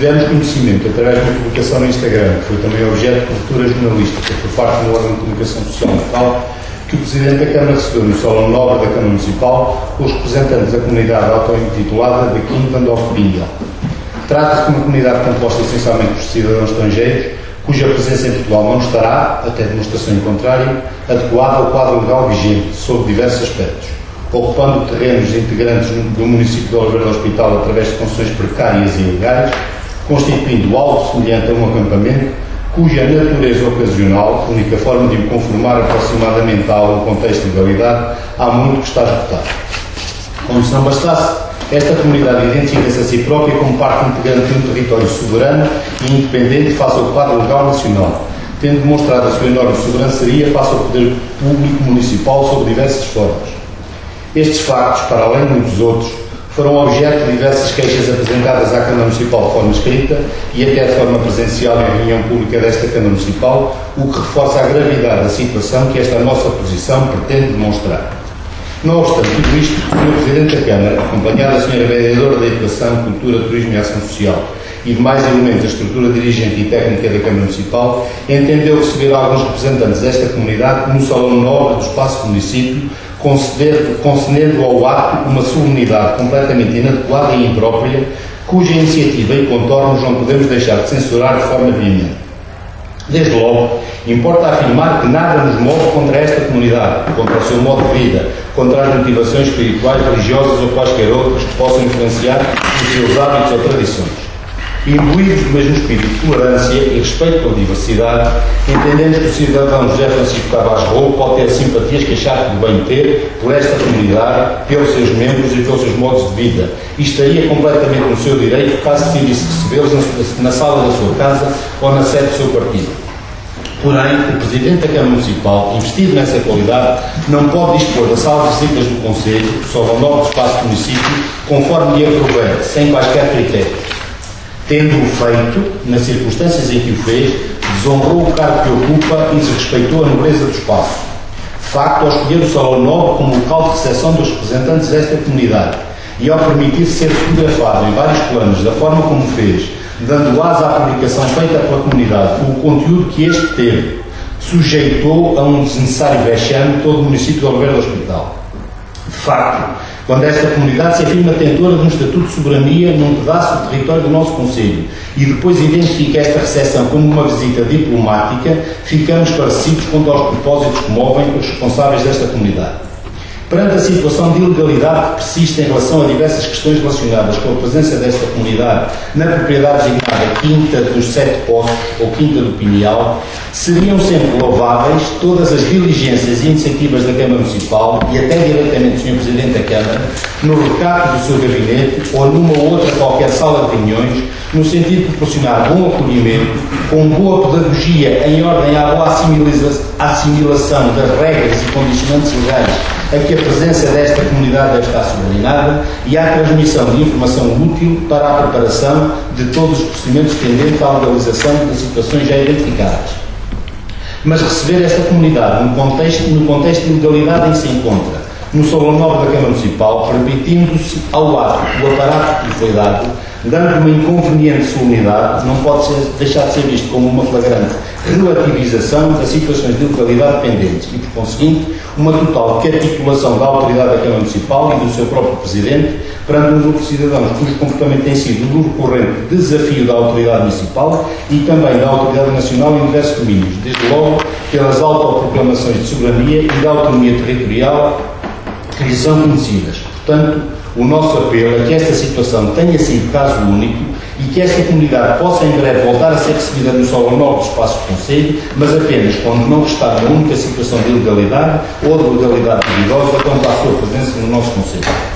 tivemos conhecimento, através de uma publicação no Instagram, que foi também objeto de cobertura jornalística por parte do órgão de comunicação social local, que o Presidente da Câmara recebeu no Salão Nobre da Câmara Municipal os representantes da comunidade auto-intitulada de Quinta of Pinhal. Trata-se de uma comunidade composta essencialmente por cidadãos estrangeiros, cuja presença em Portugal não estará, até demonstração em contrário, adequada ao quadro legal vigente, sob diversos aspectos, ocupando terrenos integrantes do município de Oliveira do Hospital através de construções precárias e ilegais, constituindo algo semelhante a um acampamento, cuja natureza ocasional, única forma de o conformar aproximadamente a algum contexto de legalidade, há muito que está esgotado. Como se não bastasse, esta comunidade identifica-se a si própria como parte integrante de um território soberano e independente face ao quadro legal nacional, tendo demonstrado a sua enorme sobranceria face ao poder público municipal sob diversas formas. Estes factos, para além de muitos outros, foram objeto de diversas queixas apresentadas à Câmara Municipal de forma escrita e até de forma presencial em reunião pública desta Câmara Municipal, o que reforça a gravidade da situação que esta nossa posição pretende demonstrar. Não obstante tudo isto, o Sr. Presidente da Câmara, acompanhado da Sra. Vereadora da Educação, Cultura, Turismo e Ação Social e demais elementos da estrutura dirigente e técnica da Câmara Municipal, entendeu receber alguns representantes desta comunidade no Salão Nobre do Espaço do Município, concedendo ao ato uma solenidade completamente inadequada e imprópria, cuja iniciativa e contornos não podemos deixar de censurar de forma veemente. Desde logo, importa afirmar que nada nos move contra esta comunidade, contra o seu modo de vida, contra as motivações espirituais, religiosas ou quaisquer outras que possam influenciar os seus hábitos ou tradições. Imbuídos do mesmo espírito de tolerância e respeito pela diversidade, entendemos que o cidadão José Francisco Tavares Rolo pode ter simpatias que achar por bem ter por esta comunidade, pelos seus membros e pelos seus modos de vida, e estaria completamente no seu direito caso decidisse recebê-los na sala da sua casa ou na sede do seu partido. Porém, o Presidente da Câmara Municipal, investido nessa qualidade, não pode dispor da sala de visitas do Conselho, sobre o novo espaço do município, conforme lhe aprover, sem quaisquer critérios. Tendo-o feito, nas circunstâncias em que o fez, desonrou o cargo que ocupa e desrespeitou a nobreza do espaço. De facto, ao escolher o Salão Nobre como local de recepção dos representantes desta comunidade e ao permitir ser fotografado em vários planos da forma como fez, dando asa à publicação feita pela comunidade com o conteúdo que este teve, sujeitou a um desnecessário vexame todo o município de Oliveira do Hospital. De facto, quando esta comunidade se afirma detentora de um estatuto de soberania num pedaço do território do nosso Conselho e depois identifica esta recepção como uma visita diplomática, ficamos esclarecidos quanto aos propósitos que movem os responsáveis desta comunidade. Perante a situação de ilegalidade que persiste em relação a diversas questões relacionadas com a presença desta comunidade na propriedade designada Quinta dos Sete Poços ou Quinta do Pinhal, seriam sempre louváveis todas as diligências e iniciativas da Câmara Municipal e até diretamente do Sr. Presidente da Câmara, no recato do seu gabinete ou numa outra qualquer sala de reuniões, no sentido de proporcionar bom acolhimento, com boa pedagogia em ordem à boa assimilação das regras e condicionantes legais a que a presença desta comunidade deve estar subordinada e à transmissão de informação útil para a preparação de todos os procedimentos tendentes à legalização das situações já identificadas. Mas receber esta comunidade no contexto de legalidade em que se encontra, no Salão Nobre da Câmara Municipal, permitindo-se ao ato o aparato que lhe foi dado, dando uma inconveniente solenidade, não pode deixar de ser visto como uma flagrante relativização das situações de legalidade pendentes e, por conseguinte, uma total capitulação da autoridade da Câmara Municipal e do seu próprio Presidente perante um grupo de cidadãos cujo comportamento tem sido um recorrente desafio da autoridade municipal e também da autoridade nacional em diversos domínios, desde logo pelas autoproclamações de soberania e da autonomia territorial que lhes são conhecidas. Portanto, o nosso apelo é que esta situação tenha sido caso único e que esta comunidade possa em breve voltar a ser recebida no Salão Nobre do Espaço do Conselho, mas apenas quando não restar na única situação de ilegalidade ou de legalidade duvidosa quanto à sua presença no nosso Conselho.